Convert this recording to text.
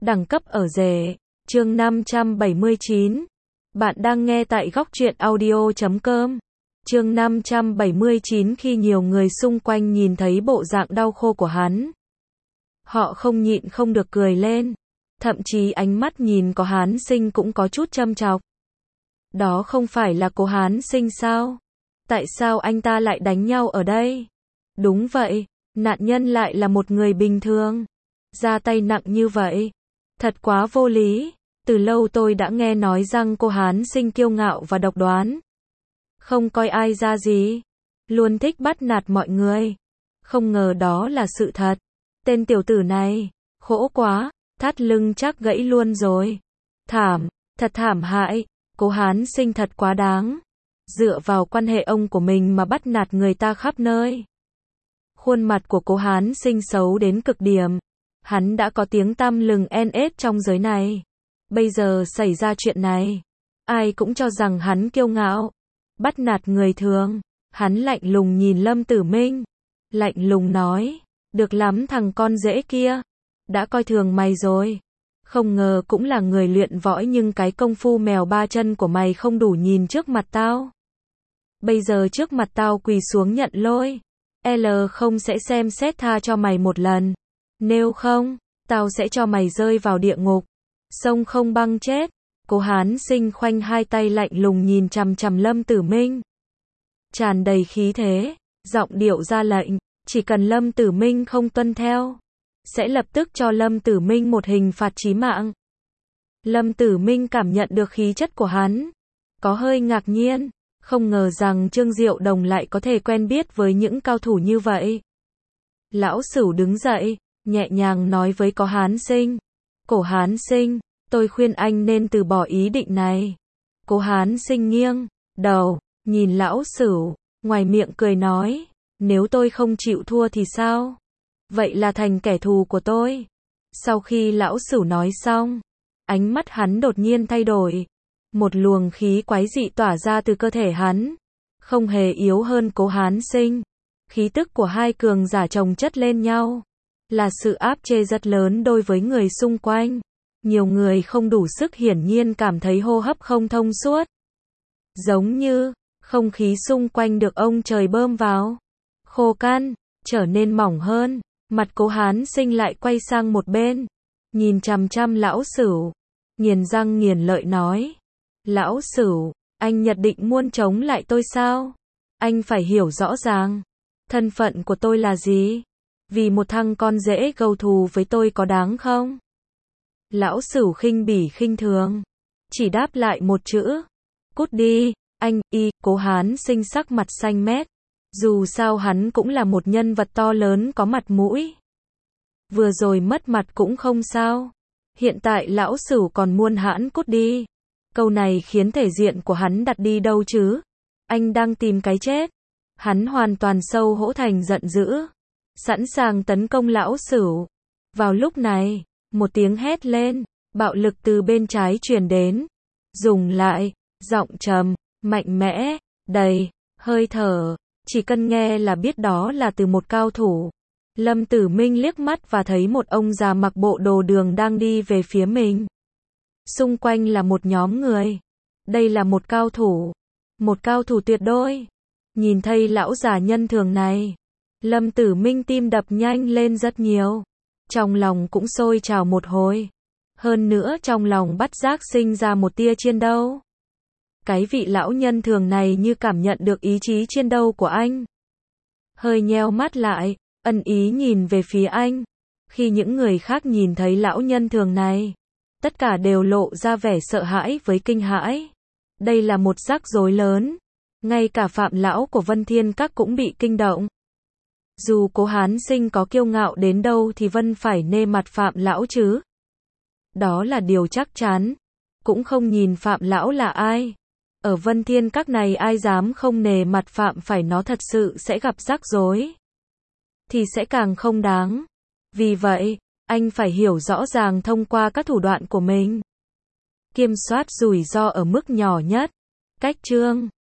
đẳng cấp ở rể. Chương 579. Bạn đang nghe tại góc truyện audio.com. Chương 579. Khi nhiều người xung quanh nhìn thấy bộ dạng đau khô của hắn, họ không nhịn không được cười lên. Thậm chí ánh mắt nhìn có Hán Sinh cũng có chút châm chọc. Đó không phải là cô Hán Sinh sao? Tại sao anh ta lại đánh nhau ở đây? Đúng vậy, nạn nhân lại là một người bình thường. Ra tay nặng như vậy. Thật quá vô lý. Từ lâu tôi đã nghe nói rằng cô Hán Sinh kiêu ngạo và độc đoán. Không coi ai ra gì. Luôn thích bắt nạt mọi người. Không ngờ đó là sự thật. Tên tiểu tử này, khổ quá, thắt lưng chắc gãy luôn rồi. Thảm, thật thảm hại. Cô Hán Sinh thật quá đáng. Dựa vào quan hệ ông của mình mà bắt nạt người ta khắp nơi. Khuôn mặt của cô Hán Sinh xấu đến cực điểm. Hắn đã có tiếng tăm lừng NS trong giới này. Bây giờ xảy ra chuyện này, ai cũng cho rằng hắn kiêu ngạo, bắt nạt người thường. Hắn lạnh lùng nhìn Lâm Tử Minh, lạnh lùng nói, được lắm thằng con rể kia, đã coi thường mày rồi. Không ngờ cũng là người luyện võ nhưng cái công phu mèo ba chân của mày không đủ nhìn trước mặt tao. Bây giờ trước mặt tao quỳ xuống nhận lỗi. L không sẽ xem xét tha cho mày một lần. Nếu không, tao sẽ cho mày rơi vào địa ngục. Sông không băng chết. Cô Hán Sinh khoanh hai tay lạnh lùng nhìn chằm chằm Lâm Tử Minh. Tràn đầy khí thế, giọng điệu ra lệnh, chỉ cần Lâm Tử Minh không tuân theo, sẽ lập tức cho Lâm Tử Minh một hình phạt chí mạng. Lâm Tử Minh cảm nhận được khí chất của hắn, có hơi ngạc nhiên, không ngờ rằng Trương Diệu Đồng lại có thể quen biết với những cao thủ như vậy. Lão Sửu đứng dậy, nhẹ nhàng nói với Cố Hán Sinh. Cổ Hán Sinh, tôi khuyên anh nên từ bỏ ý định này. Cố Hán Sinh nghiêng đầu, nhìn Lão Sửu, ngoài miệng cười nói, nếu tôi không chịu thua thì sao? Vậy là thành kẻ thù của tôi. Sau khi Lão Sửu nói xong, ánh mắt hắn đột nhiên thay đổi. Một luồng khí quái dị tỏa ra từ cơ thể hắn, không hề yếu hơn Cố Hán Sinh. Khí tức của hai cường giả chồng chất lên nhau, là sự áp chế rất lớn đối với người xung quanh. Nhiều người không đủ sức hiển nhiên cảm thấy hô hấp không thông suốt. Giống như, không khí xung quanh được ông trời bơm vào. Khô khan, trở nên mỏng hơn. Mặt Cố Hán Sinh lại quay sang một bên. Nhìn chằm chằm Lão Sửu. Nghiền răng nghiền lợi nói. Lão Sửu, anh nhất định muốn chống lại tôi sao? Anh phải hiểu rõ ràng. Thân phận của tôi là gì? Vì một thằng con rể gầu thù với tôi có đáng không? Lão Sửu khinh bỉ khinh thường, chỉ đáp lại một chữ. Cút đi, anh. Cố Hán Sinh sắc mặt xanh mét. Dù sao hắn cũng là một nhân vật to lớn có mặt mũi. Vừa rồi mất mặt cũng không sao. Hiện tại Lão Sửu còn muốn hắn cút đi. Câu này khiến thể diện của hắn đặt đi đâu chứ? Anh đang tìm cái chết. Hắn hoàn toàn xấu hổ thành giận dữ, sẵn sàng tấn công Lão Sửu. Vào lúc này, một tiếng hét lên, bạo lực từ bên trái truyền đến. Dùng lại, giọng trầm, mạnh mẽ, đầy hơi thở, chỉ cần nghe là biết đó là từ một cao thủ. Lâm Tử Minh liếc mắt và thấy một ông già mặc bộ đồ đường đang đi về phía mình. Xung quanh là một nhóm người. Đây là một cao thủ tuyệt đối. Nhìn thấy lão già nhân thường này, Lâm Tử Minh tim đập nhanh lên rất nhiều. Trong lòng cũng sôi trào một hồi. Hơn nữa trong lòng bất giác sinh ra một tia chiến đấu. Cái vị lão nhân thường này như cảm nhận được ý chí chiến đấu của anh. Hơi nheo mắt lại, ẩn ý nhìn về phía anh. Khi những người khác nhìn thấy lão nhân thường này, tất cả đều lộ ra vẻ sợ hãi với kinh hãi. Đây là một rắc rối lớn. Ngay cả Phạm lão của Vân Thiên Các cũng bị kinh động. Dù Cố Hán Sinh có kiêu ngạo đến đâu thì vẫn phải nể mặt Phạm lão chứ. Đó là điều chắc chắn. Cũng không nhìn Phạm lão là ai. Ở Vân Thiên Các này ai dám không nể mặt Phạm phải nó thật sự sẽ gặp rắc rối. Thì sẽ càng không đáng. Vì vậy, anh phải hiểu rõ ràng thông qua các thủ đoạn của mình. Kiểm soát rủi ro ở mức nhỏ nhất. Cách chương